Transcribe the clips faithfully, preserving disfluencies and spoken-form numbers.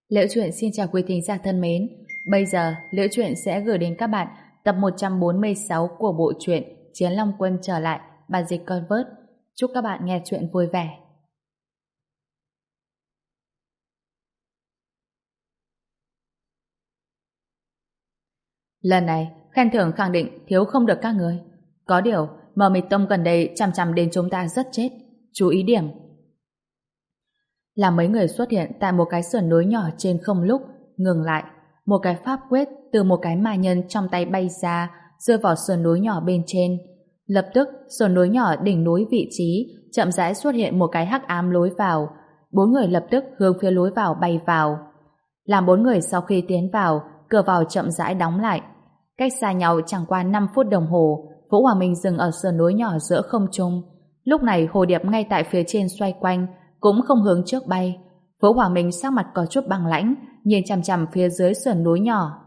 Liễu Chuyện xin chào quý thính giả thân mến. Bây giờ, Liễu Chuyện sẽ gửi đến các bạn tập một trăm bốn mươi sáu của bộ truyện Chiến Long Quân trở lại, bản dịch Convert. Chúc các bạn nghe chuyện vui vẻ. Lần này, khen thưởng khẳng định thiếu không được các người. Có điều, Mờ Mịt Tông gần đây chằm chằm đến chúng ta rất chết. Chú ý điểm. Là mấy người xuất hiện tại một cái sườn núi nhỏ trên không lúc, ngừng lại. Một cái pháp quyết từ một cái ma nhân trong tay bay ra, rơi vào sườn núi nhỏ bên trên. Lập tức, sườn núi nhỏ đỉnh núi vị trí, chậm rãi xuất hiện một cái hắc ám lối vào. Bốn người lập tức hướng phía lối vào bay vào. Làm bốn người sau khi tiến vào, cửa vào chậm rãi đóng lại. Cách xa nhau chẳng qua năm phút đồng hồ, Vũ Hòa Minh dừng ở sườn núi nhỏ giữa không trung. Lúc này hồ điệp ngay tại phía trên xoay quanh, cũng không hướng trước bay. Vũ Hòa Minh sắc mặt có chút băng lãnh, nhìn chằm chằm phía dưới sườn núi nhỏ.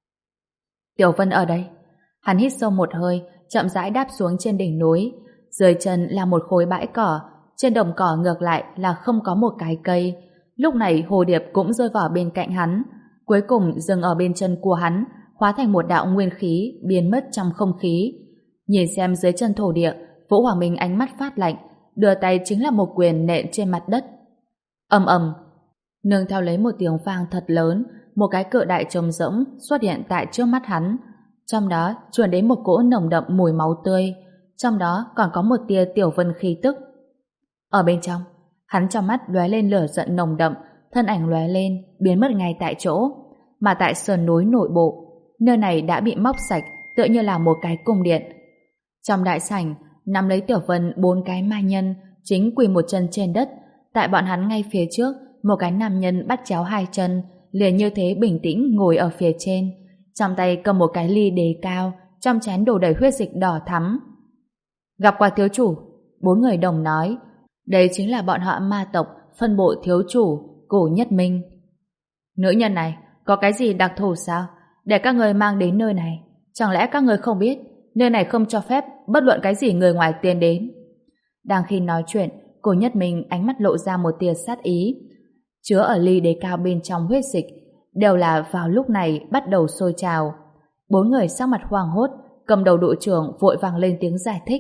Tiểu Vân ở đây. Hắn hít sâu một hơi, chậm rãi đáp xuống trên đỉnh núi. Dưới chân là một khối bãi cỏ, trên đồng cỏ ngược lại là không có một cái cây. Lúc này hồ điệp cũng rơi vào bên cạnh hắn, cuối cùng dừng ở bên chân của hắn, hóa thành một đạo nguyên khí biến mất trong không khí. Nhìn xem dưới chân thổ địa, Vũ Hòa Minh ánh mắt phát lạnh, đưa tay chính là một quyền nện trên mặt đất. Ầm ầm, nương theo lấy một tiếng vang thật lớn, một cái cự đại trống rỗng xuất hiện tại trước mắt hắn. Trong đó truyền đến một cỗ nồng đậm mùi máu tươi, trong đó còn có một tia Tiểu Vân khí tức. Ở bên trong, hắn trong mắt lóe lên lửa giận nồng đậm, thân ảnh lóe lên, biến mất ngay tại chỗ. Mà tại sườn núi nội bộ, nơi này đã bị móc sạch, tựa như là một cái cung điện. Trong đại sảnh, nắm lấy Tiểu Vân bốn cái ma nhân chính quỳ một chân trên đất. Tại bọn hắn ngay phía trước, một cái nam nhân bắt chéo hai chân, liền như thế bình tĩnh ngồi ở phía trên, trong tay cầm một cái ly đế cao, trong chén đổ đầy huyết dịch đỏ thắm. Gặp qua thiếu chủ, bốn người đồng nói. Đây chính là bọn họ ma tộc phân bộ thiếu chủ Cổ Nhất Minh. Nữ nhân này có cái gì đặc thù sao để các người mang đến nơi này? Chẳng lẽ các người không biết nơi này không cho phép bất luận cái gì người ngoài tiến đến? Đang khi nói chuyện, Cổ Nhất Minh ánh mắt lộ ra một tia sát ý. Chứa ở ly đế cao bên trong huyết dịch đều là vào lúc này bắt đầu sôi trào. Bốn người sắc mặt hoảng hốt, cầm đầu đội trưởng vội vàng lên tiếng giải thích.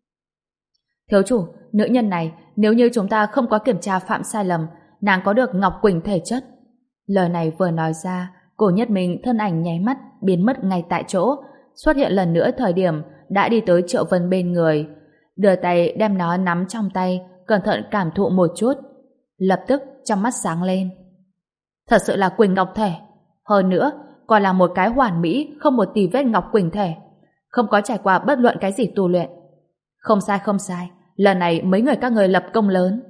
Thiếu chủ, nữ nhân này nếu như chúng ta không có kiểm tra phạm sai lầm, nàng có được Ngọc Quỳnh thể chất. Lời này vừa nói ra, Cổ Nhất Minh thân ảnh nháy mắt biến mất ngay tại chỗ, xuất hiện lần nữa thời điểm đã đi tới Triệu Vân bên người, đưa tay đem nó nắm trong tay, cẩn thận cảm thụ một chút. Lập tức trong mắt sáng lên. Thật sự là Quỳnh Ngọc thể, hơn nữa còn là một cái hoàn mỹ không một tì vết Ngọc Quỳnh thể, không có trải qua bất luận cái gì tu luyện. Không sai không sai, lần này mấy người các người lập công lớn.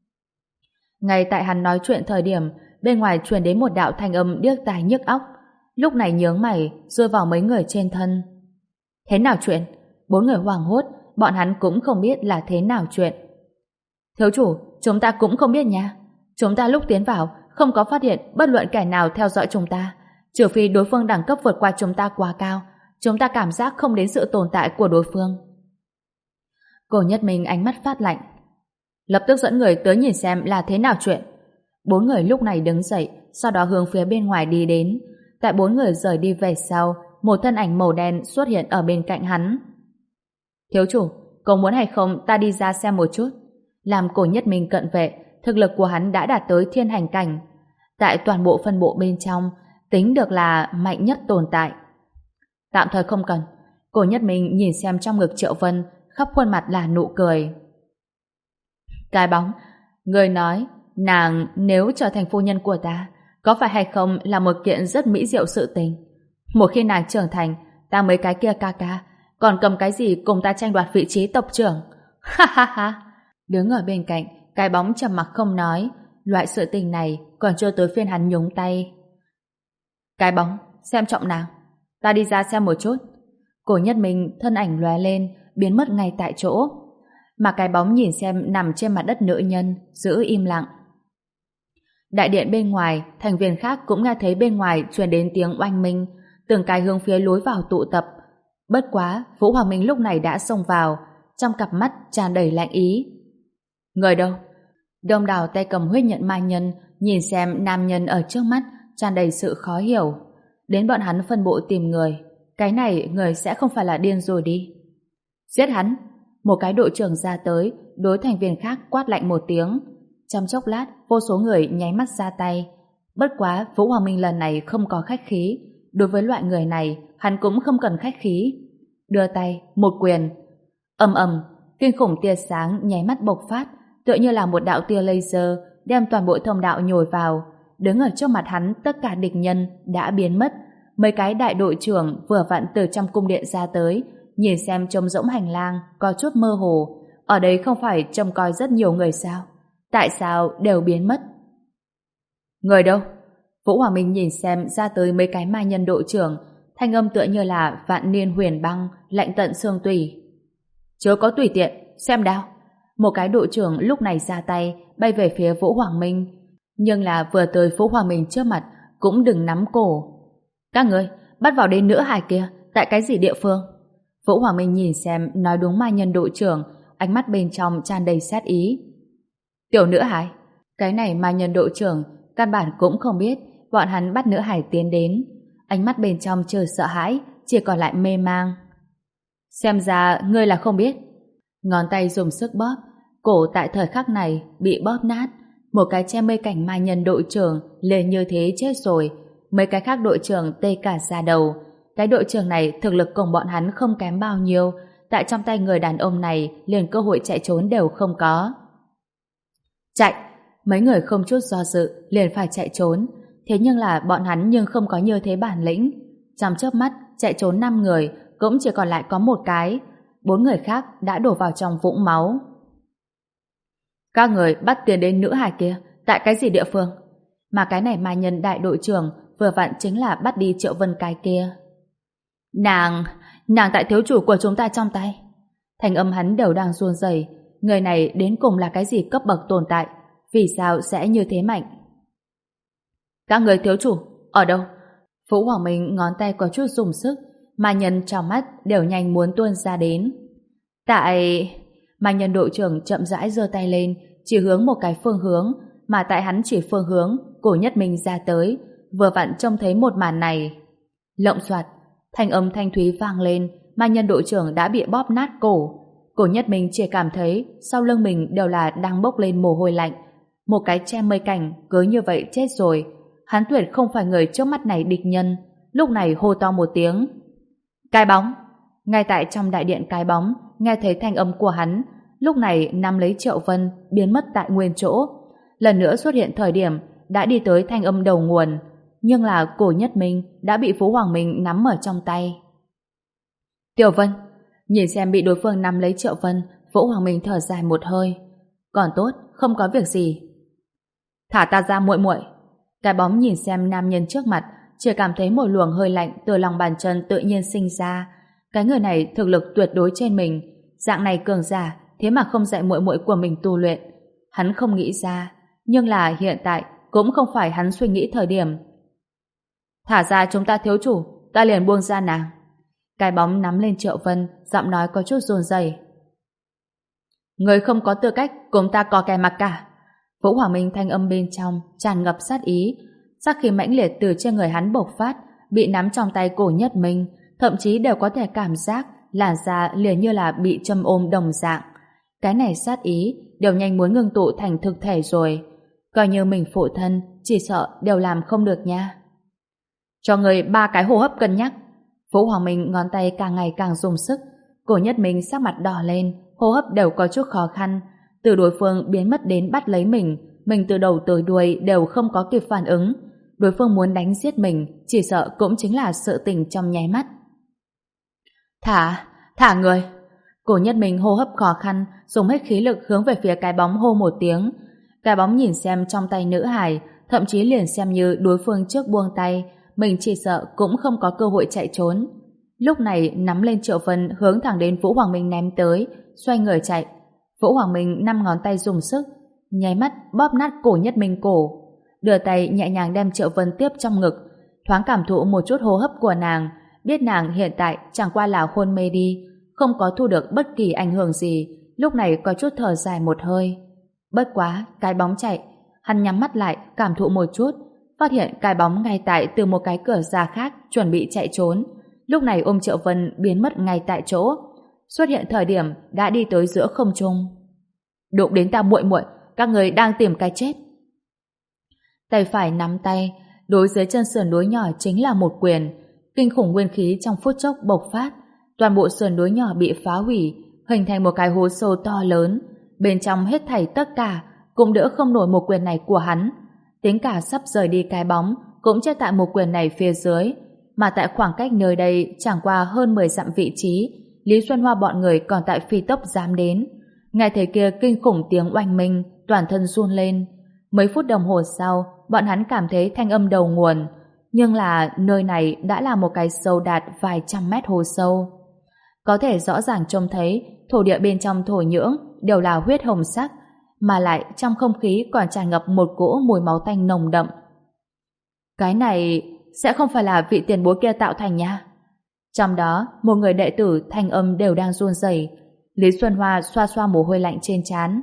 Ngay tại hắn nói chuyện thời điểm, bên ngoài truyền đến một đạo thanh âm điếc tai nhức óc. Lúc này nhướng mày rơi vào mấy người trên thân. Thế nào chuyện? Bốn người hoảng hốt, bọn hắn cũng không biết là thế nào chuyện. Thiếu chủ, chúng ta cũng không biết nha. Chúng ta lúc tiến vào không có phát hiện bất luận kẻ nào theo dõi chúng ta, trừ phi đối phương đẳng cấp vượt qua chúng ta quá cao, chúng ta cảm giác không đến sự tồn tại của đối phương. Cổ Nhất Minh ánh mắt phát lạnh, lập tức dẫn người tới nhìn xem là thế nào chuyện. Bốn người lúc này đứng dậy, sau đó hướng phía bên ngoài đi đến. Tại bốn người rời đi về sau, một thân ảnh màu đen xuất hiện ở bên cạnh hắn. Thiếu chủ, có muốn hay không ta đi ra xem một chút? Làm Cổ Nhất Minh cận vệ, thực lực của hắn đã đạt tới thiên hành cảnh. Tại toàn bộ phân bộ bên trong, tính được là mạnh nhất tồn tại. Tạm thời không cần. Cổ Nhất Minh nhìn xem trong ngực Triệu Vân, khắp khuôn mặt là nụ cười. Cái bóng, người nói nàng nếu trở thành phu nhân của ta, có phải hay không là một kiện rất mỹ diệu sự tình? Một khi nàng trưởng thành, ta mấy cái kia ca ca còn cầm cái gì cùng ta tranh đoạt vị trí tộc trưởng? Ha ha ha. Đứng ở bên cạnh, cái bóng trầm mặc không nói. Loại sự tình này còn chưa tới phiên hắn nhúng tay. Cái bóng, xem trọng nàng, ta đi ra xem một chút. Cổ Nhất Minh thân ảnh lóe lên, biến mất ngay tại chỗ. Mà cái bóng nhìn xem nằm trên mặt đất nữ nhân, giữ im lặng. Đại điện bên ngoài, thành viên khác cũng nghe thấy bên ngoài truyền đến tiếng oanh minh, từng cái hướng phía lối vào tụ tập. Bất quá, Vũ Hoàng Minh lúc này đã xông vào, trong cặp mắt tràn đầy lạnh ý. Người đâu? Đông đảo tay cầm huyết nhận ma nhân nhìn xem nam nhân ở trước mắt tràn đầy sự khó hiểu. Đến bọn hắn phân bộ tìm người. Cái này người sẽ không phải là điên rồi đi. Giết hắn! Một cái đội trưởng ra tới, đối thành viên khác quát lạnh một tiếng. Trong chốc lát, vô số người nháy mắt ra tay. Bất quá, Vũ Hoàng Minh lần này không có khách khí. Đối với loại người này, hắn cũng không cần khách khí. Đưa tay, một quyền. Ầm ầm, kinh khủng tia sáng nháy mắt bộc phát, tựa như là một đạo tia laser đem toàn bộ thông đạo nhồi vào. Đứng ở trước mặt hắn, tất cả địch nhân đã biến mất. Mấy cái đại đội trưởng vừa vặn từ trong cung điện ra tới, nhìn xem trống rỗng hành lang có chút mơ hồ. Ở đây không phải trông coi rất nhiều người sao? Tại sao đều biến mất? Người đâu? Vũ Hoàng Minh nhìn xem ra tới mấy cái ma nhân đội trưởng, thanh âm tựa như là vạn niên huyền băng, lạnh tận xương tủy. Chớ có tùy tiện, xem đao. Một cái đội trưởng lúc này ra tay, bay về phía Vũ Hoàng Minh. Nhưng là vừa tới Vũ Hoàng Minh trước mặt, cũng đừng nắm cổ. Các người, bắt vào đến nữ hài kia, tại cái gì địa phương? Vũ Hoàng Minh nhìn xem, nói đúng ma nhân đội trưởng, ánh mắt bên trong tràn đầy sát ý. Tiểu nữ hài, cái này ma nhân đội trưởng, căn bản cũng không biết, bọn hắn bắt nữ hài tiến đến. Ánh mắt bên trong trừ sợ hãi, chỉ còn lại mê mang. Xem ra, ngươi là không biết. Ngón tay dùng sức bóp, cổ tại thời khắc này bị bóp nát. Một cái che mây cảnh ma nhân đội trưởng liền như thế chết rồi. Mấy cái khác đội trưởng tê cả da đầu. Cái đội trưởng này thực lực cùng bọn hắn không kém bao nhiêu, tại trong tay người đàn ông này liền cơ hội chạy trốn đều không có. Chạy! Mấy người không chút do dự liền phải chạy trốn. Thế nhưng là bọn hắn nhưng không có như thế bản lĩnh. Trong chớp mắt chạy trốn năm người, cũng chỉ còn lại có một cái. Bốn người khác đã đổ vào trong vũng máu. Các người bắt tiền đến nữ hài kia tại cái gì địa phương? Mà cái này ma nhân đại đội trưởng vừa vặn chính là bắt đi Triệu Vân cái kia. Nàng, nàng tại thiếu chủ của chúng ta trong tay. Thành âm hắn đều đang run rẩy. Người này đến cùng là cái gì cấp bậc tồn tại? Vì sao sẽ như thế mạnh? Các người thiếu chủ, ở đâu? Vũ Hoàng Minh ngón tay có chút dùng sức, ma nhân trong mắt đều nhanh muốn tuôn ra đến. Tại... Ma nhân đội trưởng chậm rãi giơ tay lên, chỉ hướng một cái phương hướng, mà tại hắn chỉ phương hướng, Cổ Nhất Minh ra tới, vừa vặn trông thấy một màn này. Lộng soạt, thanh âm thanh thúy vang lên, ma nhân đội trưởng đã bị bóp nát cổ. Cổ Nhất Minh chỉ cảm thấy sau lưng mình đều là đang bốc lên mồ hôi lạnh. Một cái che mây cảnh cứ như vậy chết rồi. Hắn tuyệt không phải người trước mắt này địch nhân. Lúc này hô to một tiếng. Cái bóng! Ngay tại trong đại điện cái bóng, nghe thấy thanh âm của hắn, lúc này nắm lấy Triệu Vân biến mất tại nguyên chỗ. Lần nữa xuất hiện thời điểm đã đi tới thanh âm đầu nguồn, nhưng là Cổ Nhất Minh đã bị Phú Hoàng Minh nắm ở trong tay. Tiểu Vân! Nhìn xem bị đối phương nắm lấy Triệu Vân, Vũ Hoàng Minh thở dài một hơi. Còn tốt, không có việc gì. Thả ta ra muội muội. Cái bóng nhìn xem nam nhân trước mặt, chỉ cảm thấy một luồng hơi lạnh từ lòng bàn chân tự nhiên sinh ra. Cái người này thực lực tuyệt đối trên mình, dạng này cường giả, thế mà không dạy muội muội của mình tu luyện. Hắn không nghĩ ra, nhưng là hiện tại cũng không phải hắn suy nghĩ thời điểm. Thả ra chúng ta thiếu chủ, ta liền buông ra nàng. Cái bóng nắm lên Triệu Vân, giọng nói có chút run rẩy. Người không có tư cách cùng ta có kẻ mặc cả. Vũ Hoàng Minh thanh âm bên trong tràn ngập sát ý, sát khí mãnh liệt từ trên người hắn bộc phát, bị nắm trong tay Cổ Nhất Minh, thậm chí đều có thể cảm giác làn da liền như là bị châm ôm đồng dạng. Cái này sát ý đều nhanh muốn ngưng tụ thành thực thể rồi. Coi như mình phụ thân, chỉ sợ đều làm không được nha. Cho người ba cái hô hấp cân nhắc. Vũ Hoàng Minh ngón tay càng ngày càng dùng sức. Cổ Nhất Minh sắc mặt đỏ lên, hô hấp đều có chút khó khăn. Từ đối phương biến mất đến bắt lấy mình, mình từ đầu tới đuôi đều không có kịp phản ứng. Đối phương muốn đánh giết mình, chỉ sợ cũng chính là sự tình trong nháy mắt. Thả, thả người. Cổ Nhất Minh hô hấp khó khăn, dùng hết khí lực hướng về phía cái bóng hô một tiếng. Cái bóng nhìn xem trong tay nữ hài, thậm chí liền xem như đối phương trước buông tay, mình chỉ sợ cũng không có cơ hội chạy trốn. Lúc này nắm lên Triệu Vân hướng thẳng đến Vũ Hoàng Minh ném tới, xoay người chạy. Vũ Hoàng Minh năm ngón tay dùng sức, nháy mắt bóp nát Cổ Nhất Minh cổ, đưa tay nhẹ nhàng đem Triệu Vân tiếp trong ngực, thoáng cảm thụ một chút hô hấp của nàng, biết nàng hiện tại chẳng qua là hôn mê đi, không có thu được bất kỳ ảnh hưởng gì, lúc này có chút thở dài một hơi. Bất quá, cái bóng chạy. Hắn nhắm mắt lại, cảm thụ một chút, phát hiện cái bóng ngay tại từ một cái cửa ra khác chuẩn bị chạy trốn. Lúc này ôm Triệu Vân biến mất ngay tại chỗ. Xuất hiện thời điểm đã đi tới giữa không trung. Đụng đến ta muội muội, các người đang tìm cái chết. Tay phải nắm tay, đối dưới chân sườn núi nhỏ chính là một quyền. Kinh khủng nguyên khí trong phút chốc bộc phát, toàn bộ sườn núi nhỏ bị phá hủy, hình thành một cái hố sâu to lớn. Bên trong hết thảy tất cả cũng đỡ không nổi một quyền này của hắn. Tính cả sắp rời đi cái bóng cũng chết tại một quyền này phía dưới. Mà tại khoảng cách nơi đây chẳng qua hơn mười dặm vị trí, Lý Xuân Hoa bọn người còn tại phi tốc dám đến. Nghe thấy kia kinh khủng tiếng oanh minh, toàn thân run lên. Mấy phút đồng hồ sau, bọn hắn cảm thấy thanh âm đầu nguồn. Nhưng là nơi này đã là một cái sâu đạt vài trăm mét hồ sâu. Có thể rõ ràng trông thấy thổ địa bên trong thổ nhưỡng đều là huyết hồng sắc, mà lại trong không khí còn tràn ngập một cỗ mùi máu tanh nồng đậm. Cái này sẽ không phải là vị tiền bối kia tạo thành nha. Trong đó, một người đệ tử thanh âm đều đang run rẩy. Lý Xuân Hoa xoa xoa mồ hôi lạnh trên trán.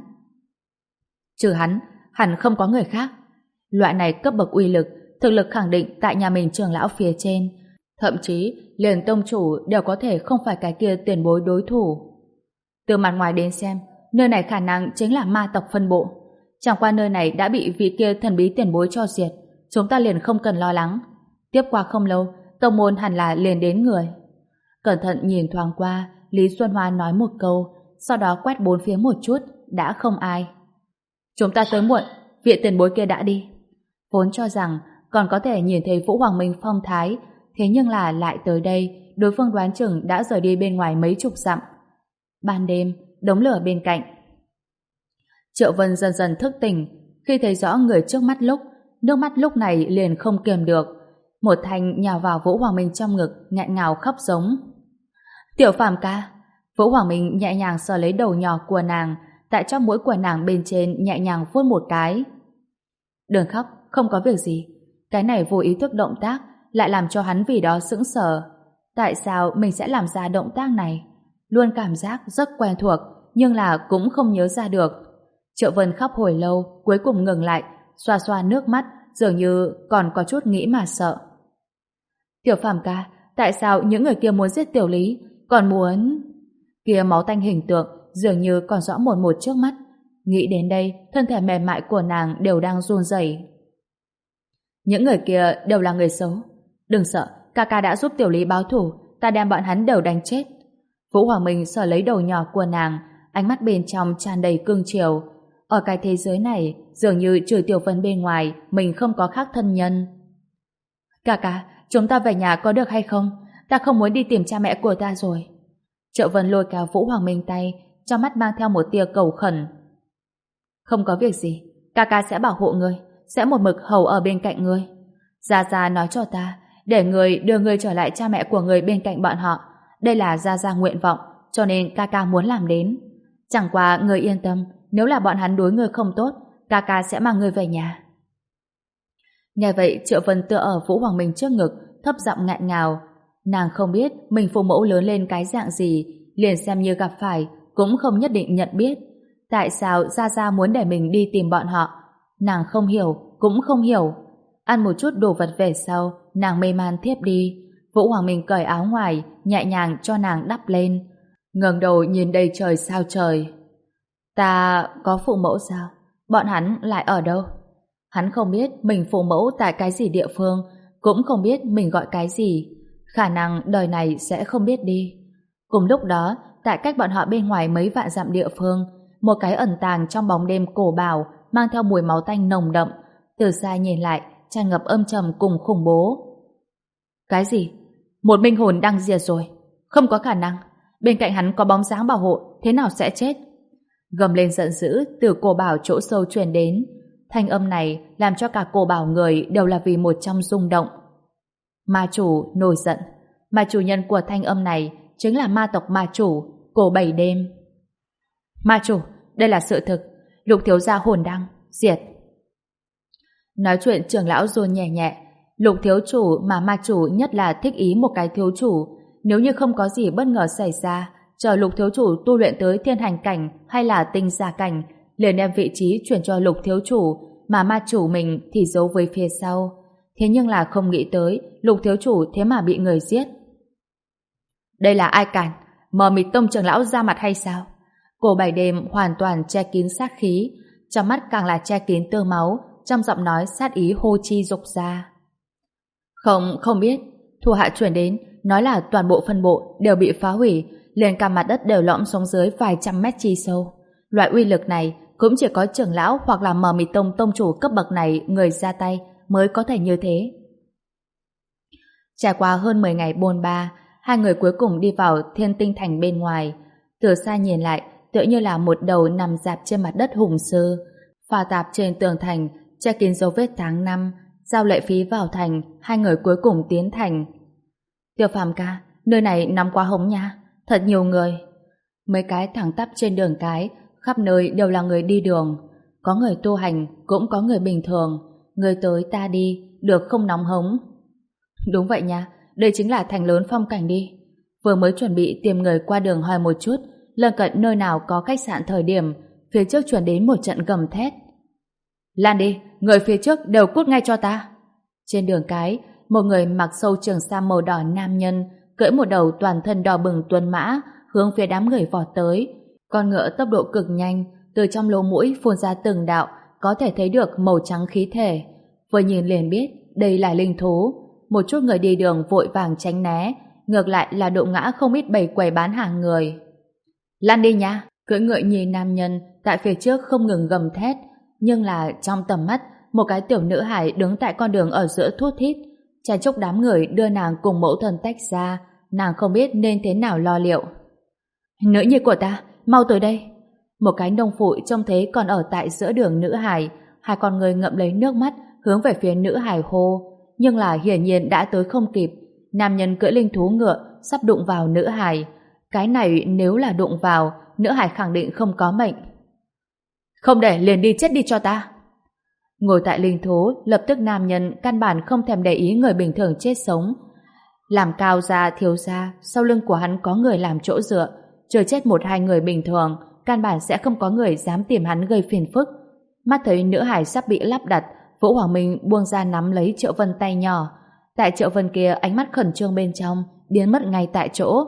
Trừ hắn, hẳn không có người khác. Loại này cấp bậc uy lực, thực lực khẳng định tại nhà mình trưởng lão phía trên. Thậm chí, liền tông chủ đều có thể không phải cái kia tiền bối đối thủ. Từ mặt ngoài đến xem, nơi này khả năng chính là ma tộc phân bộ. Chẳng qua nơi này đã bị vị kia thần bí tiền bối cho diệt, chúng ta liền không cần lo lắng. Tiếp qua không lâu, tông môn hẳn là liền đến người. Cẩn thận nhìn thoáng qua, Lý Xuân Hoa nói một câu, sau đó quét bốn phía một chút, đã không ai. Chúng ta tới muộn, vị tiền bối kia đã đi. Vốn cho rằng còn có thể nhìn thấy Vũ Hoàng Minh phong thái, thế nhưng là lại tới đây, đối phương đoán chừng đã rời đi bên ngoài mấy chục dặm. Ban đêm, đống lửa bên cạnh. Triệu Vân dần dần thức tỉnh, khi thấy rõ người trước mắt lúc, nước mắt lúc này liền không kiềm được. Một thanh nhào vào Vũ Hoàng Minh trong ngực, nghẹn ngào khóc giống. Tiểu Phàm ca. Vũ Hoàng Minh nhẹ nhàng sờ lấy đầu nhỏ của nàng, tại trong mũi của nàng bên trên nhẹ nhàng vuốt một cái. Đừng khóc, không có việc gì. Cái này vô ý thức động tác lại làm cho hắn vì đó sững sờ. Tại sao mình sẽ làm ra động tác này? Luôn cảm giác rất quen thuộc, nhưng là cũng không nhớ ra được. Triệu Vân khóc hồi lâu, cuối cùng ngừng lại, xoa xoa nước mắt, dường như còn có chút nghĩ mà sợ. Tiểu Phàm ca, tại sao những người kia muốn giết Tiểu Lý, còn muốn... Kia máu tanh hình tượng dường như còn rõ một một trước mắt. Nghĩ đến đây, thân thể mềm mại của nàng đều đang run rẩy. Những người kia đều là người xấu. Đừng sợ, ca ca đã giúp Tiểu Lý báo thù, ta đem bọn hắn đều đánh chết. Vũ Hoàng Minh sờ lấy đầu nhỏ của nàng, ánh mắt bên trong tràn đầy cương triều. Ở cái thế giới này, dường như trừ Tiểu Vân bên ngoài, mình không có khác thân nhân. Ca ca, chúng ta về nhà có được hay không? Ta không muốn đi tìm cha mẹ của ta rồi. Triệu Vân lôi kéo Vũ Hoàng Minh tay, trong mắt mang theo một tia cầu khẩn. Không có việc gì, ca ca sẽ bảo hộ ngươi, sẽ một mực hầu ở bên cạnh ngươi. Gia Gia nói cho ta, để ngươi đưa ngươi trở lại cha mẹ của ngươi bên cạnh bọn họ. Đây là Gia Gia nguyện vọng, cho nên ca ca muốn làm đến. Chẳng qua ngươi yên tâm, nếu là bọn hắn đối ngươi không tốt, ca ca sẽ mang ngươi về nhà. Nghe vậy, Triệu Vân tựa ở Vũ Hoàng Minh trước ngực, thấp giọng ngạn ngào. Nàng không biết mình phụ mẫu lớn lên cái dạng gì, liền xem như gặp phải, cũng không nhất định nhận biết. Tại sao Gia Gia muốn để mình đi tìm bọn họ? Nàng không hiểu, cũng không hiểu. Ăn một chút đồ vật về sau, nàng mê man thiếp đi. Vũ Hoàng Minh cởi áo ngoài, nhẹ nhàng cho nàng đắp lên. Ngẩng đầu nhìn đầy trời sao trời. Ta có phụ mẫu sao? Bọn hắn lại ở đâu? Hắn không biết mình phụ mẫu tại cái gì địa phương, cũng không biết mình gọi cái gì. Khả năng đời này sẽ không biết đi. Cùng lúc đó, tại cách bọn họ bên ngoài mấy vạn dặm địa phương, một cái ẩn tàng trong bóng đêm cổ bảo mang theo mùi máu tanh nồng đậm, từ xa nhìn lại tràn ngập âm trầm cùng khủng bố. Cái gì? Một minh hồn đang diệt rồi. Không có khả năng. Bên cạnh hắn có bóng dáng bảo hộ, thế nào sẽ chết? Gầm lên giận dữ từ cổ bảo chỗ sâu truyền đến. Thanh âm này làm cho cả cổ bảo người đều là vì một trong rung động. Ma chủ nổi giận. Mà chủ nhân của thanh âm này chính là ma tộc ma chủ, cổ bảy đêm. Ma chủ, đây là sự thực. Lục thiếu gia hồn đăng, diệt. Nói chuyện trưởng lão run nhẹ nhẹ. Lục thiếu chủ mà ma chủ nhất là thích ý một cái thiếu chủ. Nếu như không có gì bất ngờ xảy ra, chờ lục thiếu chủ tu luyện tới thiên hành cảnh hay là tinh gia cảnh, liền đem vị trí chuyển cho Lục thiếu chủ, mà ma chủ mình thì giấu với phía sau. Thế nhưng là không nghĩ tới Lục thiếu chủ thế mà bị người giết. Đây là ai cản? Mờ mịt tông trưởng lão ra mặt hay sao? Cổ Bảy Đêm hoàn toàn che kín sát khí, trong mắt càng là che kín tơ máu, trong giọng nói sát ý hô chi dục ra. Không, không biết. Thủ hạ chuyển đến, nói là toàn bộ phân bộ đều bị phá hủy, liền cả mặt đất đều lõm xuống dưới vài trăm mét chi sâu. Loại uy lực này cũng chỉ có trưởng lão hoặc là mờ mịt tông tông chủ cấp bậc này người ra tay mới có thể như thế. Trải qua hơn mười ngày bôn ba, hai người cuối cùng đi vào Thiên Tinh Thành bên ngoài. Từ xa nhìn lại, tựa như là một đầu nằm dạp trên mặt đất hùng sư, phà tạp trên tường thành, che kín dấu vết tháng năm. Giao lệ phí vào thành, hai người cuối cùng tiến thành. Tiêu Phàm ca, nơi này nóng quá hống nha, thật nhiều người. Mấy cái thẳng tắp trên đường cái, khắp nơi đều là người đi đường. Có người tu hành, cũng có người bình thường. Người tới ta đi, được không nóng hống. Đúng vậy nha, đây chính là thành lớn phong cảnh đi. Vừa mới chuẩn bị tìm người qua đường hỏi một chút, lân cận nơi nào có khách sạn thời điểm, phía trước truyền đến một trận gầm thét. Lan đi, người phía trước đều cút ngay cho ta. Trên đường cái, một người mặc sâu trường sam màu đỏ nam nhân, cưỡi một đầu toàn thân đỏ bừng tuấn mã, hướng phía đám người vọt tới. Con ngựa tốc độ cực nhanh, từ trong lỗ mũi phun ra từng đạo, có thể thấy được màu trắng khí thể. Vừa nhìn liền biết đây là linh thú. Một chút người đi đường vội vàng tránh né, ngược lại là đụng ngã không ít bầy quầy bán hàng người. Lan đi nha, cưỡi ngựa nhìn nam nhân tại phía trước không ngừng gầm thét, nhưng là trong tầm mắt, một cái tiểu nữ hài đứng tại con đường ở giữa thút thít, chen chúc đám người đưa nàng cùng mẫu thân tách ra, nàng không biết nên thế nào lo liệu. Nữ nhi của ta, mau tới đây. Một cái nông phụ trông thấy còn ở tại giữa đường nữ hài, hai con người ngậm lấy nước mắt hướng về phía nữ hài hô, nhưng là hiển nhiên đã tới không kịp. Nam nhân cưỡi linh thú ngựa sắp đụng vào nữ hài. Cái này nếu là đụng vào, nữ hài khẳng định không có mệnh. Không để liền đi chết đi cho ta. Ngồi tại linh thú, lập tức nam nhân căn bản không thèm để ý người bình thường chết sống. Làm cao gia thiếu gia, sau lưng của hắn có người làm chỗ dựa, chưa chết một hai người bình thường, căn bản sẽ không có người dám tìm hắn gây phiền phức. Mắt thấy nữ hải sắp bị lắp đặt, Vũ Hoàng Minh buông ra nắm lấy Triệu Vân tay nhỏ. Tại Triệu Vân kia ánh mắt khẩn trương bên trong, biến mất ngay tại chỗ.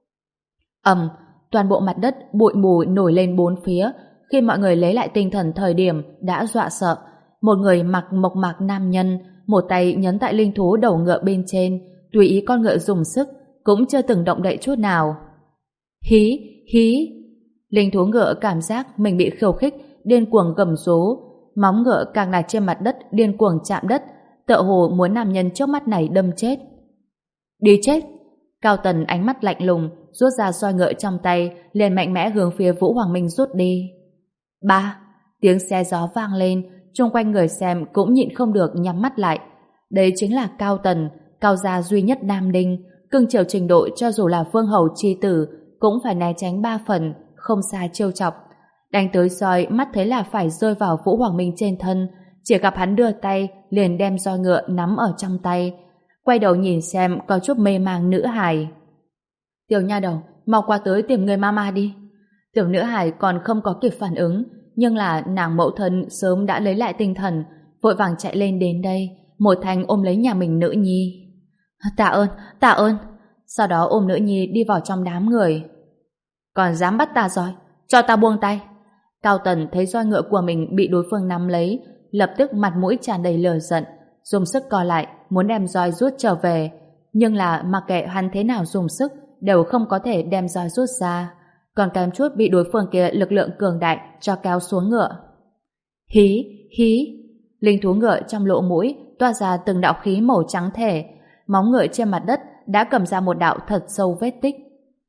Ầm, toàn bộ mặt đất bụi mù nổi lên bốn phía. Khi mọi người lấy lại tinh thần thời điểm đã dọa sợ, một người mặc mộc mạc nam nhân, một tay nhấn tại linh thú đầu ngựa bên trên, tùy ý con ngựa dùng sức, cũng chưa từng động đậy chút nào. Hí, hí. Linh thú ngựa cảm giác mình bị khiêu khích, điên cuồng gầm rú, móng ngựa càng là trên mặt đất điên cuồng chạm đất, tựa hồ muốn nam nhân trước mắt này đâm chết. Đi chết. Cao Tần ánh mắt lạnh lùng, rút ra roi ngựa trong tay, liền mạnh mẽ hướng phía Vũ Hoàng Minh rút đi. Ba, tiếng xe gió vang lên, xung quanh người xem cũng nhịn không được nhắm mắt lại. Đây chính là Cao Tần, Cao gia duy nhất Nam Đinh, cưng chiều trình độ cho dù là vương hầu chi tử cũng phải né tránh ba phần, không xa trêu chọc. Đánh tới roi, mắt thấy là phải rơi vào Vũ Hoàng Minh trên thân, chỉ gặp hắn đưa tay liền đem roi ngựa nắm ở trong tay, quay đầu nhìn xem có chút mê mang nữ hài. Tiểu nha đầu, mau qua tới tìm người mama đi. Tiểu nữ hài còn không có kịp phản ứng, nhưng là nàng mẫu thân sớm đã lấy lại tinh thần, vội vàng chạy lên đến đây, một thành ôm lấy nhà mình nữ nhi. Tạ ơn, tạ ơn. Sau đó ôm nữ nhi đi vào trong đám người. Còn dám bắt ta roi, cho ta buông tay. Cao Tần thấy roi ngựa của mình bị đối phương nắm lấy, lập tức mặt mũi tràn đầy lửa giận, dùng sức co lại, muốn đem roi rút trở về, nhưng là mặc kệ hắn thế nào dùng sức, đều không có thể đem roi rút ra, còn kém chút bị đối phương kia lực lượng cường đại cho kéo xuống ngựa. Hí, hí. Linh thú ngựa trong lỗ mũi toa ra từng đạo khí màu trắng thể, móng ngựa trên mặt đất đã cầm ra một đạo thật sâu vết tích.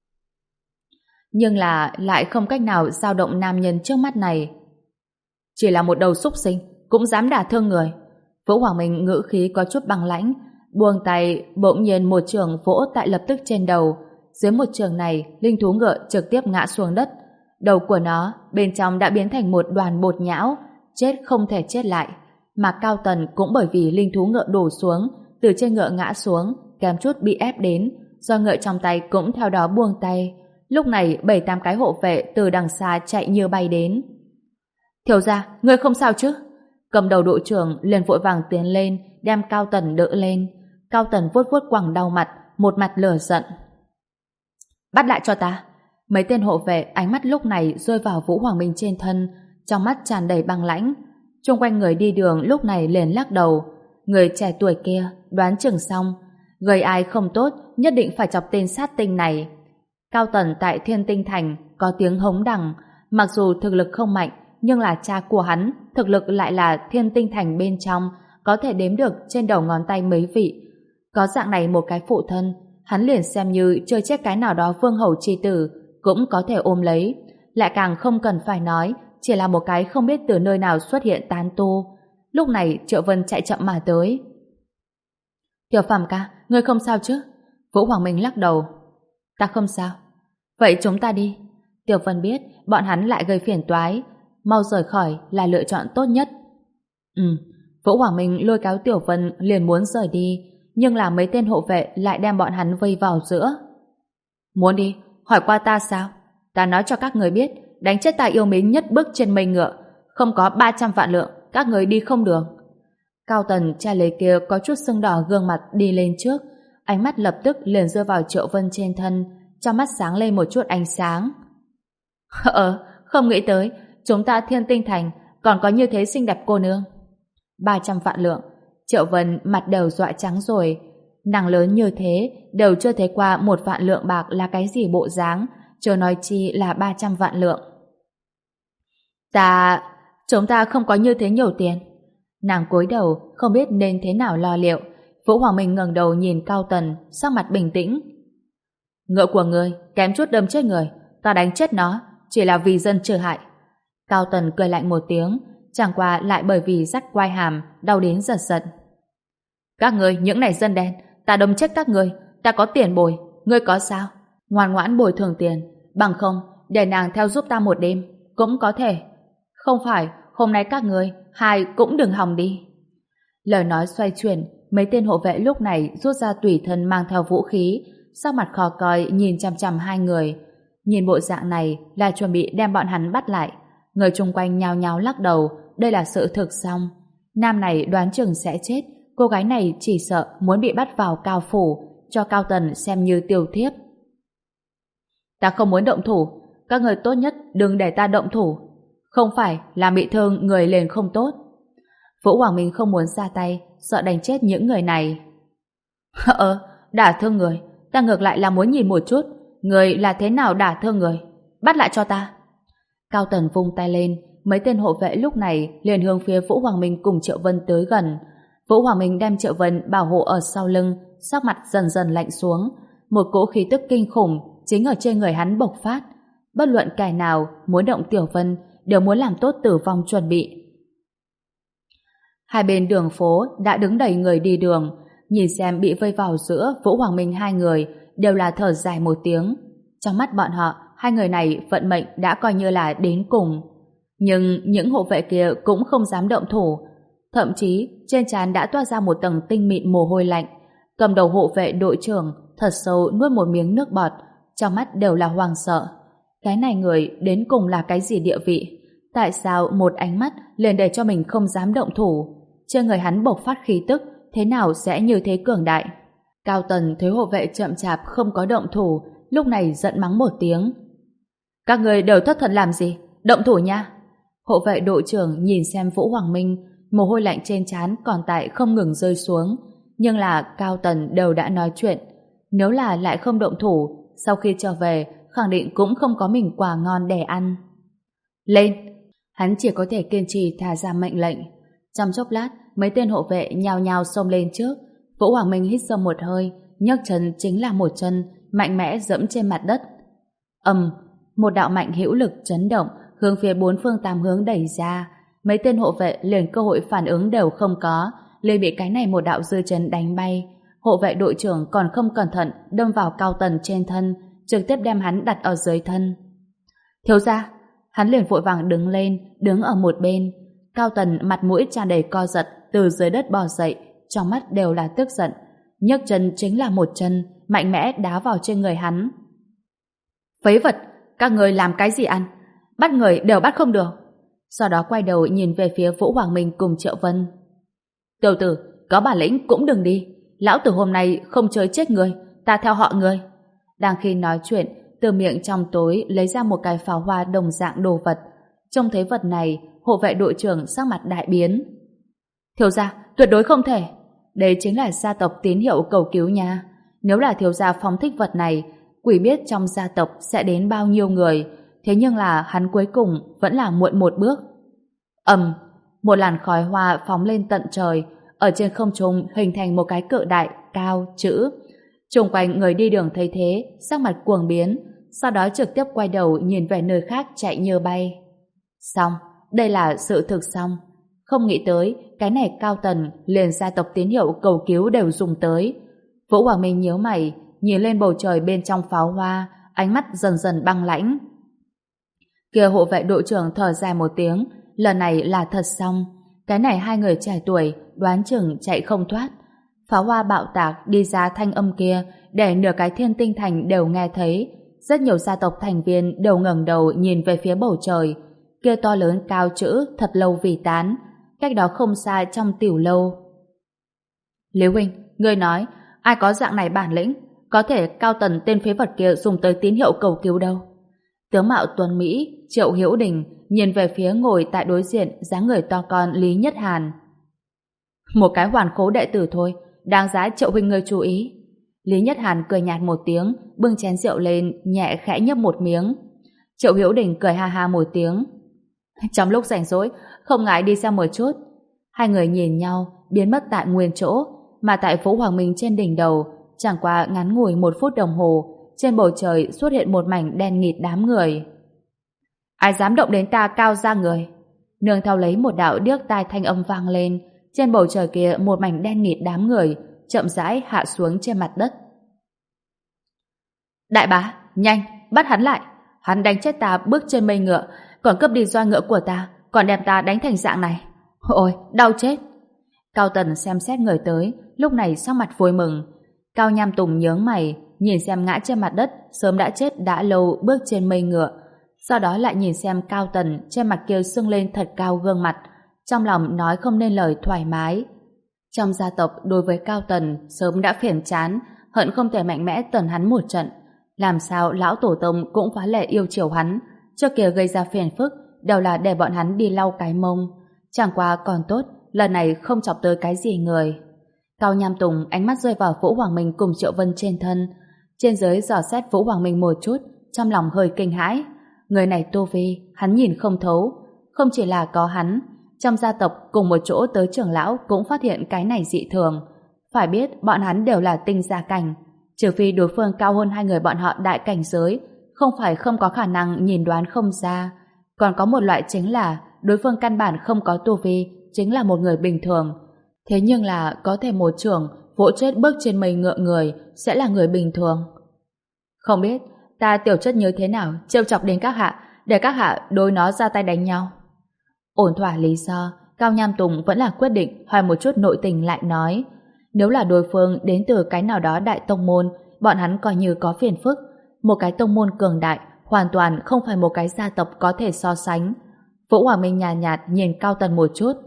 Nhưng là lại không cách nào dao động nam nhân trước mắt này. Chỉ là một đầu súc sinh cũng dám đả thương người. Vũ Hoàng Minh ngữ khí có chút băng lãnh, buông tay, bỗng nhiên một trường vỗ tại lập tức trên đầu. Dưới một trường này, linh thú ngựa trực tiếp ngã xuống đất. Đầu của nó bên trong đã biến thành một đoàn bột nhão, chết không thể chết lại. Mà Cao Tần cũng bởi vì linh thú ngựa đổ xuống, từ trên ngựa ngã xuống, kém chút bị ép đến, do ngựa trong tay cũng theo đó buông tay. Lúc này bảy tám cái hộ vệ từ đằng xa chạy như bay đến. Thiếu gia, ngươi không sao chứ? Cầm đầu đội trưởng liền vội vàng tiến lên, đem Cao Tần đỡ lên. Cao Tần vuốt vuốt quầng đau mặt, một mặt lửa giận. Bắt lại cho ta. Mấy tên hộ vệ ánh mắt lúc này rơi vào Vũ Hoàng Minh trên thân, trong mắt tràn đầy băng lãnh. Chung quanh người đi đường lúc này liền lắc đầu. Người trẻ tuổi kia đoán chừng xong, gây ai không tốt nhất định phải chọc tên sát tinh này. Cao Tần tại Thiên Tinh Thành có tiếng hống đằng, mặc dù thực lực không mạnh, nhưng là cha của hắn, thực lực lại là Thiên Tinh Thành bên trong, có thể đếm được trên đầu ngón tay mấy vị. Có dạng này một cái phụ thân, hắn liền xem như chơi chết cái nào đó vương hầu chi tử, cũng có thể ôm lấy. Lại càng không cần phải nói, chỉ là một cái không biết từ nơi nào xuất hiện tán tu. Lúc này Triệu Vân chạy chậm mà tới. Tiểu Phàm ca, ngươi không sao chứ? Vũ Hoàng Minh lắc đầu. Ta không sao. Vậy chúng ta đi. Tiểu Vân biết bọn hắn lại gây phiền toái, mau rời khỏi là lựa chọn tốt nhất. Ừ, Vũ Hoàng Minh lôi kéo Tiểu Vân liền muốn rời đi, nhưng là mấy tên hộ vệ lại đem bọn hắn vây vào giữa. Muốn đi, hỏi qua ta sao? Ta nói cho các người biết, đánh chết ta yêu mến nhất bước trên mây ngựa, không có ba trăm vạn lượng, các người đi không được. Cao Tần cha lấy kia có chút sưng đỏ gương mặt đi lên trước, ánh mắt lập tức liền rơi vào Triệu Vân trên thân, trong mắt sáng lên một chút ánh sáng. Ờ, không nghĩ tới, chúng ta Thiên Tinh Thành còn có như thế xinh đẹp cô nương. Ba trăm vạn lượng, Triệu Vân mặt đều dọa trắng rồi. Nàng lớn như thế, đều chưa thấy qua một vạn lượng bạc là cái gì bộ dáng, chớ nói chi là ba trăm vạn lượng. Ta, chúng ta không có như thế nhiều tiền. Nàng cúi đầu, không biết nên thế nào lo liệu. Vũ Hoàng Minh ngẩng đầu nhìn Cao Tần, sắc mặt bình tĩnh. Ngựa của ngươi, kém chút đâm chết người, ta đánh chết nó, chỉ là vì dân trừ hại. Cao Tần cười lạnh một tiếng, chẳng qua lại bởi vì rách quai hàm, đau đến giật giật. Các ngươi, những này dân đen, ta đâm chết các ngươi, ta có tiền bồi, ngươi có sao? Ngoan ngoãn bồi thường tiền, bằng không, để nàng theo giúp ta một đêm, cũng có thể. Không phải, hôm nay các ngươi, hai cũng đừng hòng đi. Lời nói xoay chuyển, mấy tên hộ vệ lúc này rút ra tùy thân mang theo vũ khí, sắc mặt khó coi nhìn chằm chằm hai người. Nhìn bộ dạng này là chuẩn bị đem bọn hắn bắt lại. Người chung quanh nhao nhao lắc đầu, đây là sự thực xong. Nam này đoán chừng sẽ chết, cô gái này chỉ sợ muốn bị bắt vào Cao phủ, cho Cao Tần xem như tiểu thiếp. Ta không muốn động thủ, các người tốt nhất đừng để ta động thủ. Không phải là bị thương người liền không tốt. Vũ Hoàng Minh không muốn ra tay, sợ đánh chết những người này. Ờ, đả thương người, ta ngược lại là muốn nhìn một chút, người là thế nào đả thương người. Bắt lại cho ta. Cao Tần vung tay lên, mấy tên hộ vệ lúc này liền hướng phía Vũ Hoàng Minh cùng Triệu Vân tới gần. Vũ Hoàng Minh đem Triệu Vân bảo hộ ở sau lưng, sắc mặt dần dần lạnh xuống. Một cỗ khí tức kinh khủng chính ở trên người hắn bộc phát. Bất luận kẻ nào muốn động Tiểu Vân đều muốn làm tốt tử vong chuẩn bị. Hai bên đường phố đã đứng đầy người đi đường, nhìn xem bị vây vào giữa Vũ Hoàng Minh hai người đều là thở dài một tiếng. Trong mắt bọn họ, hai người này vận mệnh đã coi như là đến cùng. Nhưng những hộ vệ kia cũng không dám động thủ. Thậm chí trên trán đã toát ra một tầng tinh mịn mồ hôi lạnh. Cầm đầu hộ vệ đội trưởng thật sâu nuốt một miếng nước bọt, trong mắt đều là hoang sợ. Cái này người đến cùng là cái gì địa vị? Tại sao một ánh mắt liền để cho mình không dám động thủ? Trên người hắn bộc phát khí tức, thế nào sẽ như thế cường đại? Cao Tần thấy hộ vệ chậm chạp không có động thủ, lúc này giận mắng một tiếng. Các người đều thất thần làm gì? Động thủ nha! Hộ vệ đội trưởng nhìn xem Vũ Hoàng Minh, mồ hôi lạnh trên trán còn tại không ngừng rơi xuống. Nhưng là Cao Tần đều đã nói chuyện. Nếu là lại không động thủ, sau khi trở về, khẳng định cũng không có mình quà ngon để ăn. Lên! Hắn chỉ có thể kiên trì thả ra mệnh lệnh. Trong chốc lát, mấy tên hộ vệ nhao nhao xông lên trước. Vũ Hoàng Minh hít sâu một hơi, nhấc chân chính là một chân, mạnh mẽ dẫm trên mặt đất. Ầm, một đạo mạnh hữu lực chấn động, hướng phía bốn phương tám hướng đẩy ra. Mấy tên hộ vệ liền cơ hội phản ứng đều không có, liền bị cái này một đạo dư chấn đánh bay. Hộ vệ đội trưởng còn không cẩn thận đâm vào Cao Tần trên thân, trực tiếp đem hắn đặt ở dưới thân. Thiếu gia! Hắn liền vội vàng đứng lên, đứng ở một bên. Cao Tần mặt mũi tràn đầy co giật, từ dưới đất bò dậy, trong mắt đều là tức giận. Nhấc chân chính là một chân, mạnh mẽ đá vào trên người hắn. Phế vật! Các người làm cái gì ăn? Bắt người đều bắt không được. sau đó quay đầu nhìn về phía Vũ Hoàng Minh cùng Triệu Vân. Tiểu tử, có bản lĩnh cũng đừng đi. Lão tử hôm nay không chơi chết người, ta theo họ người. Đang khi nói chuyện, từ miệng trong tối lấy ra một cái pháo hoa đồng dạng đồ vật. Trông thấy vật này, hộ vệ đội trưởng sắc mặt đại biến. Thiếu gia, tuyệt đối không thể. Đây chính là gia tộc tín hiệu cầu cứu nha. Nếu là thiếu gia phóng thích vật này, quỷ biết trong gia tộc sẽ đến bao nhiêu người. Thế nhưng là hắn cuối cùng vẫn là muộn một bước. Ầm, một làn khói hoa phóng lên tận trời, ở trên không trung hình thành một cái cự đại cao chữ. Xung quanh người đi đường thấy thế, sắc mặt cuồng biến, sau đó trực tiếp quay đầu nhìn về nơi khác chạy như bay. Xong, đây là sự thực xong. Không nghĩ tới, cái này Cao Tần liền gia tộc tín hiệu cầu cứu đều dùng tới. Vũ Hoàng Minh nhíu mày, nhìn lên bầu trời bên trong pháo hoa, ánh mắt dần dần băng lãnh. Kia hộ vệ đội trưởng thở dài một tiếng, lần này là thật xong. Cái này hai người trẻ tuổi đoán chừng chạy không thoát. Pháo hoa bạo tạc đi ra thanh âm kia để nửa cái Thiên Tinh Thành đều nghe thấy. Rất nhiều gia tộc thành viên đều ngẩng đầu nhìn về phía bầu trời. Kia to lớn cao chữ thật lâu vì tán. Cách đó không xa trong tiểu lâu. Liễu huynh, ngươi nói ai có dạng này bản lĩnh, có thể Cao Tần tên phế vật kia dùng tới tín hiệu cầu cứu đâu. Tướng mạo tuấn Mỹ, Triệu Hữu Đình nhìn về phía ngồi tại đối diện dáng người to con Lý Nhất Hàn. Một cái hoàn khố đệ tử thôi, đáng giá Triệu huynh ngươi chú ý. Lý Nhất Hàn cười nhạt một tiếng, bưng chén rượu lên, nhẹ khẽ nhấp một miếng. Triệu Hữu Đình cười ha ha một tiếng. Trong lúc rảnh rỗi, không ngại đi xem một chút. Hai người nhìn nhau, biến mất tại nguyên chỗ, mà tại Vũ Hoàng Minh trên đỉnh đầu, chẳng qua ngắn ngủi một phút đồng hồ, trên bầu trời xuất hiện một mảnh đen nghịt đám người. Ai dám động đến ta Cao gia người? Nương theo lấy một đạo điếc tai thanh âm vang lên, trên bầu trời kia một mảnh đen nghịt đám người, chậm rãi hạ xuống trên mặt đất. Đại bá, nhanh, bắt hắn lại. Hắn đánh chết ta bước trên mây ngựa, còn cướp đi roi ngựa của ta, còn đem ta đánh thành dạng này. Ôi, đau chết. Cao Tần xem xét người tới, lúc này sắc mặt vui mừng. Cao Nham Tùng nhướng mày, nhìn xem ngã trên mặt đất, sớm đã chết đã lâu bước trên mây ngựa. Sau đó lại nhìn xem Cao Tần trên mặt kia sưng lên thật cao gương mặt, trong lòng nói không nên lời thoải mái. Trong gia tộc đối với Cao Tần sớm đã phiền chán, hận không thể mạnh mẽ tần hắn một trận. Làm sao lão tổ tông cũng phá lệ yêu chiều hắn, trước kia gây ra phiền phức đều là để bọn hắn đi lau cái mông. Chẳng qua còn tốt, lần này không chọc tới cái gì người. Cao Nham Tùng ánh mắt rơi vào Vũ Hoàng Minh cùng Triệu Vân trên thân. Trên dưới dò xét Vũ Hoàng Minh một chút, trong lòng hơi kinh hãi. Người này tu vi, hắn nhìn không thấu. Không chỉ là có hắn, trong gia tộc cùng một chỗ tới trưởng lão cũng phát hiện cái này dị thường. Phải biết bọn hắn đều là tinh gia cảnh, trừ phi đối phương cao hơn hai người bọn họ đại cảnh giới, không phải không có khả năng nhìn đoán không ra. Còn có một loại chính là đối phương căn bản không có tu vi, chính là một người bình thường. Thế nhưng là có thể một trưởng vỗ chết bước trên mây ngựa người sẽ là người bình thường. Không biết ta tiểu chất như thế nào trêu chọc đến các hạ, để các hạ đối nó ra tay đánh nhau. Ổn thỏa lý do, Cao Nham Tùng vẫn là quyết định hỏi một chút nội tình lại nói. Nếu là đối phương đến từ cái nào đó đại tông môn, bọn hắn coi như có phiền phức. Một cái tông môn cường đại hoàn toàn không phải một cái gia tộc có thể so sánh. Vũ Hoàng Minh nhàn nhạt, nhạt nhìn Cao Tần một chút.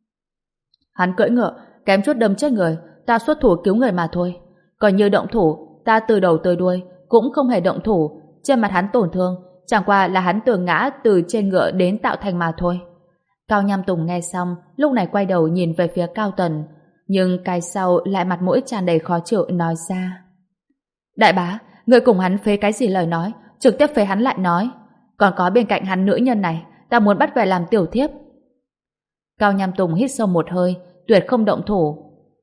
Hắn cưỡi ngựa, kém chút đâm chết người, ta xuất thủ cứu người mà thôi. Còn như động thủ, ta từ đầu tới đuôi cũng không hề động thủ. Trên mặt hắn tổn thương, chẳng qua là hắn tự ngã từ trên ngựa đến tạo thành mà thôi. Cao Nham Tùng nghe xong, lúc này quay đầu nhìn về phía Cao Tần, nhưng cái sau lại mặt mũi tràn đầy khó chịu nói ra. Đại bá, người cùng hắn phế cái gì lời nói, trực tiếp phế hắn lại nói. Còn có bên cạnh hắn nữ nhân này, ta muốn bắt về làm tiểu thiếp. Cao Nham Tùng hít sâu một hơi, tuyệt không động thủ.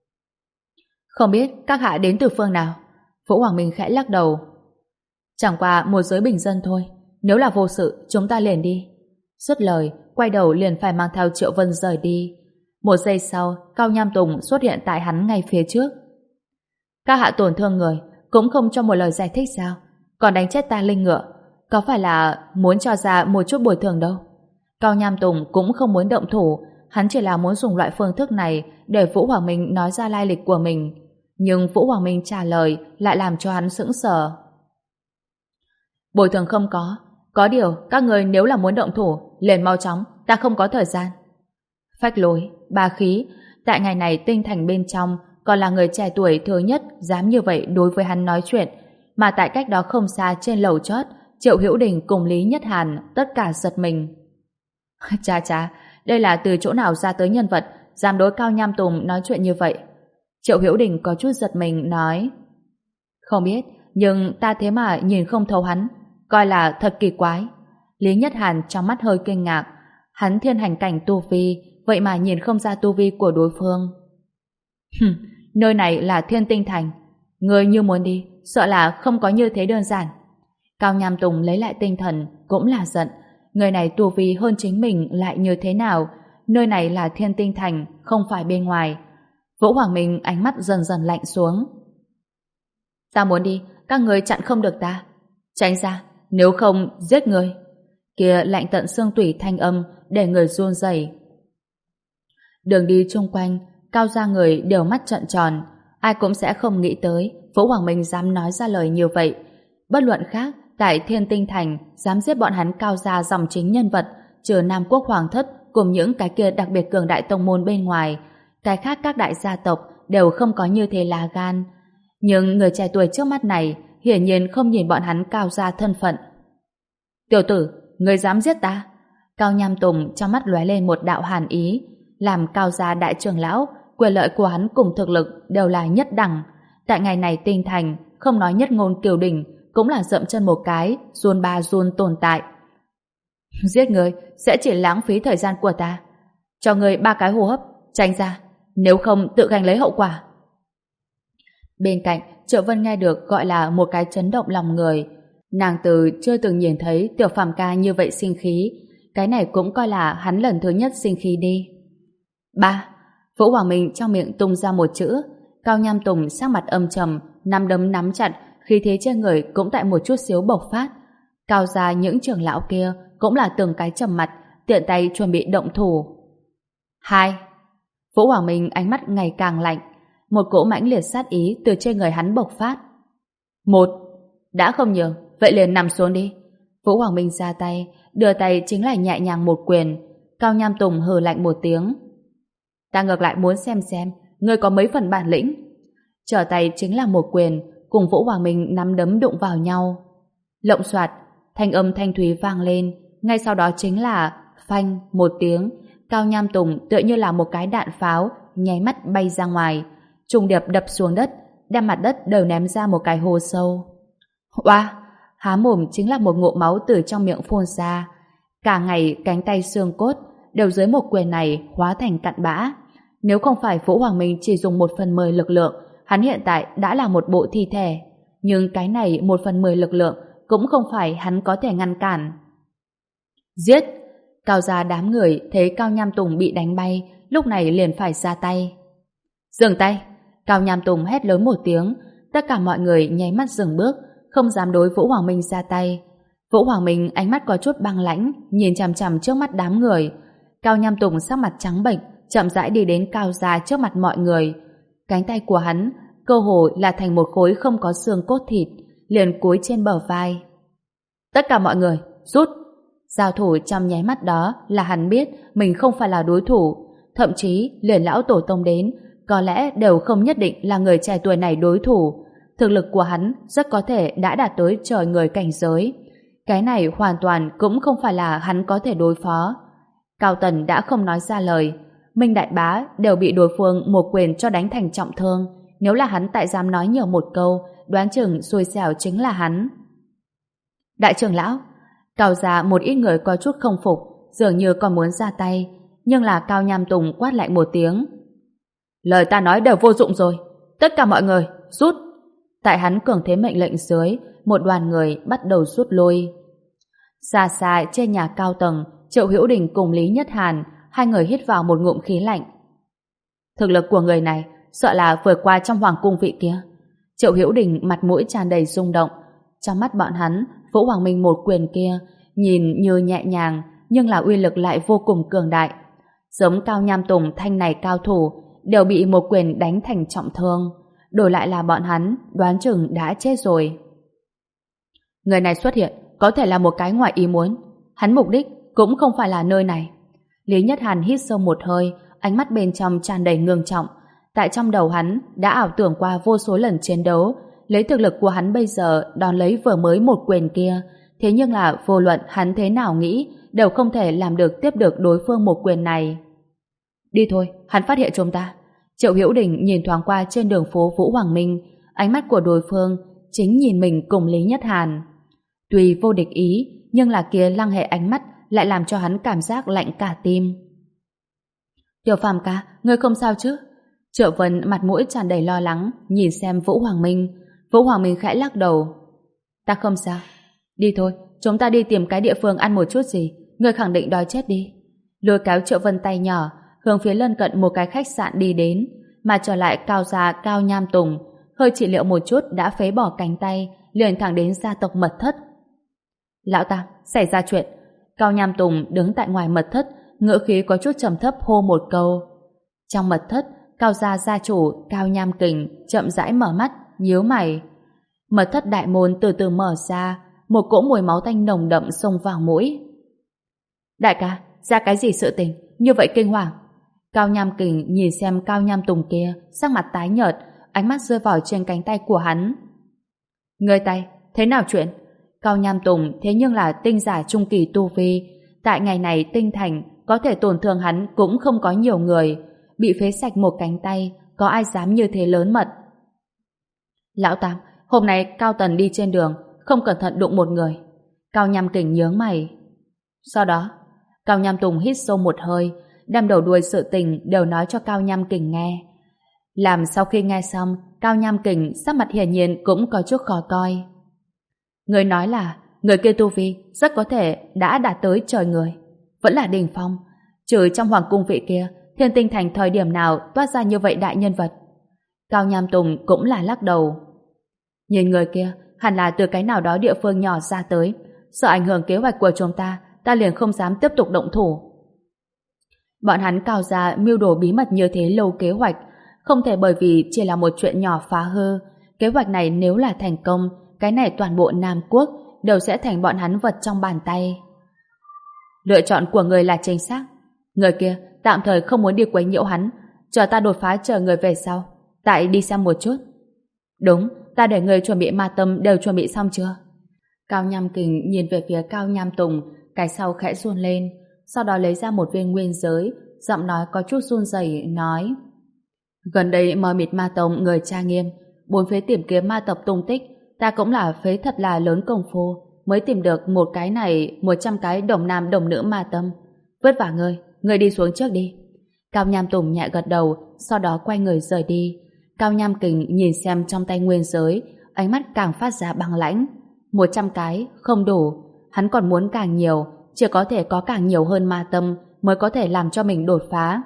Không biết các hạ đến từ phương nào? Vũ Hoàng Minh khẽ lắc đầu. Chẳng qua một giới bình dân thôi, nếu là vô sự chúng ta liền đi. Dứt lời, quay đầu liền phải mang theo Triệu Vân rời đi. Một giây sau, Cao Nham Tùng xuất hiện tại hắn ngay phía trước. Các hạ tổn thương người, cũng không cho một lời giải thích sao? Còn đánh chết ta linh ngựa, có phải là muốn cho ra một chút bồi thường đâu? Cao Nham Tùng cũng không muốn động thủ, hắn chỉ là muốn dùng loại phương thức này để Vũ Hoàng Minh nói ra lai lịch của mình. Nhưng Vũ Hoàng Minh trả lời lại làm cho hắn sững sờ. Bồi thường không có, có điều các người nếu là muốn động thủ, liền mau chóng, ta không có thời gian. Phách lối, ba khí, tại ngày này Tinh Thành bên trong còn là người trẻ tuổi thứ nhất dám như vậy đối với hắn nói chuyện, mà tại cách đó không xa trên lầu chót, Triệu Hữu Đình cùng Lý Nhất Hàn tất cả giật mình. Chà chà, đây là từ chỗ nào ra tới nhân vật dám đối Cao Nham Tùng nói chuyện như vậy? Triệu Hữu Đình có chút giật mình nói, không biết, nhưng ta thế mà nhìn không thấu hắn, coi là thật kỳ quái. Lý Nhất Hàn trong mắt hơi kinh ngạc, hắn thiên hành cảnh tu vi, vậy mà nhìn không ra tu vi của đối phương. Hừm, nơi này là Thiên Tinh Thành, người như muốn đi, sợ là không có như thế đơn giản. Cao Nham Tùng lấy lại tinh thần, cũng là giận, người này tu vi hơn chính mình lại như thế nào? Nơi này là Thiên Tinh Thành, không phải bên ngoài. Vũ Hoàng Minh ánh mắt dần dần lạnh xuống. Ta muốn đi, các người chặn không được ta. Tránh ra, nếu không giết người. Kia lạnh tận xương tủy thanh âm để người run rẩy. Đường đi chung quanh, Cao gia người đều mắt trợn tròn, ai cũng sẽ không nghĩ tới Vũ Hoàng Minh dám nói ra lời như vậy. Bất luận khác, tại Thiên Tinh Thành dám giết bọn hắn Cao gia dòng chính nhân vật, trừ Nam Quốc Hoàng thất cùng những cái kia đặc biệt cường đại tông môn bên ngoài, cái khác các đại gia tộc đều không có như thế là gan. Nhưng người trẻ tuổi trước mắt này hiển nhiên không nhìn bọn hắn Cao gia thân phận. Tiểu tử, người dám giết ta? Cao Nham Tùng trong mắt lóe lên một đạo hàn ý. Làm Cao gia đại trưởng lão, quyền lợi của hắn cùng thực lực đều là nhất đẳng. Tại ngày này Tinh Thành, không nói nhất ngôn kiều đỉnh, cũng là dậm chân một cái, run ba run tồn tại. Giết người sẽ chỉ lãng phí thời gian của ta. Cho người ba cái hô hấp, tránh ra, nếu không tự gánh lấy hậu quả. Bên cạnh, Triệu Vân nghe được gọi là một cái chấn động lòng người. Nàng từ chưa từng nhìn thấy Tiểu Phàm ca như vậy sinh khí, cái này cũng coi là hắn lần thứ nhất sinh khí đi. Ba, Vũ Hoàng Minh trong miệng tung ra một chữ. Cao Nham Tùng sắc mặt âm trầm, nắm đấm nắm chặt, khí thế trên người cũng tại một chút xíu bộc phát. Cao gia những trưởng lão kia cũng là từng cái trầm mặt, tiện tay chuẩn bị động thủ. Hai, Vũ Hoàng Minh ánh mắt ngày càng lạnh, một cỗ mãnh liệt sát ý từ trên người hắn bộc phát. Một, đã không nhiều, vậy liền nằm xuống đi. Vũ Hoàng Minh ra tay, đưa tay chính là nhẹ nhàng một quyền. Cao Nham Tùng hừ lạnh một tiếng. Ta ngược lại muốn xem xem ngươi có mấy phần bản lĩnh. Trở tay chính là một quyền, cùng Vũ Hoàng Minh nắm đấm đụng vào nhau. Lộng xoạt, thanh âm thanh thúy vang lên, ngay sau đó chính là phanh một tiếng. Cao Nham Tùng tựa như là một cái đạn pháo nháy mắt bay ra ngoài, trùng điệp đập xuống đất, đem mặt đất đều ném ra một cái hố sâu. Oa, há mồm chính là một ngụm máu từ trong miệng phun ra. Cả ngày cánh tay xương cốt đều dưới một quyền này hóa thành cặn bã. Nếu không phải Vũ Hoàng Minh chỉ dùng một phần mười lực lượng, hắn hiện tại đã là một bộ thi thể. Nhưng cái này một phần mười lực lượng cũng không phải hắn có thể ngăn cản. Giết! Cao gia đám người thấy Cao Nham Tùng bị đánh bay, lúc này liền phải ra tay. Dừng tay! Cao Nham Tùng hét lớn một tiếng, tất cả mọi người nháy mắt dừng bước, không dám đối Vũ Hoàng Minh ra tay. Vũ Hoàng Minh ánh mắt có chút băng lãnh, nhìn chằm chằm trước mắt đám người. Cao Nham Tùng sắc mặt trắng bệch, chậm rãi đi đến Cao gia trước mặt mọi người. Cánh tay của hắn cơ hồ là thành một khối không có xương cốt thịt, liền cúi trên bờ vai. Tất cả mọi người, rút! Giao thủ trong nháy mắt đó là hắn biết mình không phải là đối thủ, thậm chí liền lão tổ tông đến, có lẽ đều không nhất định là người trẻ tuổi này đối thủ. Thực lực của hắn rất có thể đã đạt tới trời người cảnh giới. Cái này hoàn toàn cũng không phải là hắn có thể đối phó. Cao Tần đã không nói ra lời. Minh Đại Bá đều bị đối phương một quyền cho đánh thành trọng thương. Nếu là hắn tại dám nói nhiều một câu, đoán chừng xui xẻo chính là hắn. Đại trưởng lão, Cao gia một ít người có chút không phục, dường như còn muốn ra tay, nhưng là Cao Nham Tùng quát lại một tiếng. Lời ta nói đều vô dụng rồi, tất cả mọi người, rút! Tại hắn cường thế mệnh lệnh dưới, một đoàn người bắt đầu rút lui. Xa xa trên nhà cao tầng, Triệu Hữu Đình cùng Lý Nhất Hàn, hai người hít vào một ngụm khí lạnh. Thực lực của người này sợ là vượt qua trong hoàng cung vị kia. Triệu Hữu Đình mặt mũi tràn đầy rung động. Trong mắt bọn hắn, Vũ Hoàng Minh một quyền kia nhìn như nhẹ nhàng, nhưng là uy lực lại vô cùng cường đại. Giống Cao Nham Tùng thanh này cao thủ đều bị một quyền đánh thành trọng thương. Đổi lại là bọn hắn đoán chừng đã chết rồi. Người này xuất hiện có thể là một cái ngoài ý muốn. Hắn mục đích cũng không phải là nơi này. Lý Nhất Hàn hít sâu một hơi, ánh mắt bên trong tràn đầy ngưng trọng. Tại trong đầu hắn đã ảo tưởng qua vô số lần chiến đấu, lấy thực lực của hắn bây giờ đón lấy vừa mới một quyền kia, thế nhưng là vô luận hắn thế nào nghĩ đều không thể làm được tiếp được đối phương một quyền này. Đi thôi, hắn phát hiện chúng ta. Triệu Hữu Đình nhìn thoáng qua trên đường phố Vũ Hoàng Minh, ánh mắt của đối phương chính nhìn mình cùng Lý Nhất Hàn. Tuy vô địch ý, nhưng là kia lăng hệ ánh mắt lại làm cho hắn cảm giác lạnh cả tim. Tiểu Phàm ca, ngươi không sao chứ? Triệu Vân mặt mũi tràn đầy lo lắng, nhìn xem Vũ Hoàng Minh. Vũ Hoàng Minh khẽ lắc đầu. Ta không sao. Đi thôi, chúng ta đi tìm cái địa phương ăn một chút gì. Ngươi khẳng định đói chết đi. Lôi kéo Triệu Vân tay nhỏ, hướng phía lân cận một cái khách sạn đi đến, mà trở lại Cao gia Cao Nham Tùng, hơi trị liệu một chút đã phế bỏ cánh tay, liền thẳng đến gia tộc Mật Thất. Lão Tam, xảy ra chuyện. Cao Nham Tùng đứng tại ngoài mật thất, ngữ khí có chút trầm thấp hô một câu. Trong mật thất, Cao gia gia chủ Cao Nham Kình chậm rãi mở mắt, nhíu mày. Mật thất đại môn từ từ mở ra, một cỗ mùi máu tanh nồng đậm xông vào mũi. Đại ca, ra cái gì sự tình, như vậy kinh hoàng? Cao Nham Kình nhìn xem Cao Nham Tùng kia, sắc mặt tái nhợt, ánh mắt rơi vào trên cánh tay của hắn. Ngươi tay, thế nào chuyện? Cao Nham Tùng thế nhưng là tinh giả trung kỳ tu vi, tại ngày này tinh thành có thể tổn thương hắn cũng không có nhiều người, bị phế sạch một cánh tay, có ai dám như thế lớn mật? Lão Tam, hôm nay Cao Tần đi trên đường, không cẩn thận đụng một người. Cao Nham Kình nhướng mày. Sau đó, Cao Nham Tùng hít sâu một hơi, đem đầu đuôi sự tình đều nói cho Cao Nham Kình nghe. Làm sau khi nghe xong, Cao Nham Kình sắc mặt hiển nhiên cũng có chút khó coi. Người nói là người kia tu vi rất có thể đã đạt tới trời người, vẫn là đỉnh phong, trừ trong hoàng cung vị kia, Thiên Tinh Thành thời điểm nào toát ra như vậy đại nhân vật? Cao Nham Tùng cũng là lắc đầu. Nhìn người kia, hẳn là từ cái nào đó địa phương nhỏ ra tới, sợ ảnh hưởng kế hoạch của chúng ta, ta liền không dám tiếp tục động thủ. Bọn hắn Cao gia mưu đồ bí mật như thế lâu kế hoạch, không thể bởi vì chỉ là một chuyện nhỏ phá hư. Kế hoạch này nếu là thành công, cái này toàn bộ Nam Quốc đều sẽ thành bọn hắn vật trong bàn tay. Lựa chọn của người là chính xác. Người kia tạm thời không muốn đi quấy nhiễu hắn, chờ ta đột phá chờ người về sau. Tại đi xem một chút. Đúng, ta để người chuẩn bị ma tâm đều chuẩn bị xong chưa? Cao Nham Kình nhìn về phía Cao Nham Tùng, cái sau khẽ run lên, sau đó lấy ra một viên nguyên giới, giọng nói có chút run rẩy nói: gần đây mờ mịt ma tông người tra nghiêm, bốn phía tìm kiếm ma tộc tung tích, ta cũng là phế thật là lớn công phu mới tìm được một cái này một trăm cái đồng nam đồng nữ ma tâm. Vất vả ngươi, ngươi đi xuống trước đi. Cao Nham Tùng nhẹ gật đầu, sau đó quay người rời đi. Cao Nham Kình nhìn xem trong tay nguyên giới, ánh mắt càng phát ra băng lãnh. Một trăm cái không đủ, hắn còn muốn càng nhiều, chỉ có thể có càng nhiều hơn ma tâm mới có thể làm cho mình đột phá.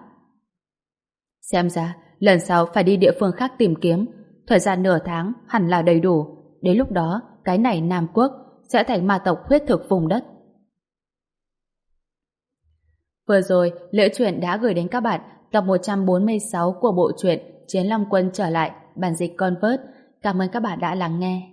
Xem ra lần sau phải đi địa phương khác tìm kiếm, thời gian nửa tháng hẳn là đầy đủ. Đến lúc đó, cái này Nam Quốc sẽ thành ma tộc huyết thực vùng đất. Vừa rồi, Liễu Chuyện đã gửi đến các bạn tập một trăm bốn mươi sáu của bộ truyện Chiến Long Quân trở lại, bản dịch Convert. Cảm ơn các bạn đã lắng nghe.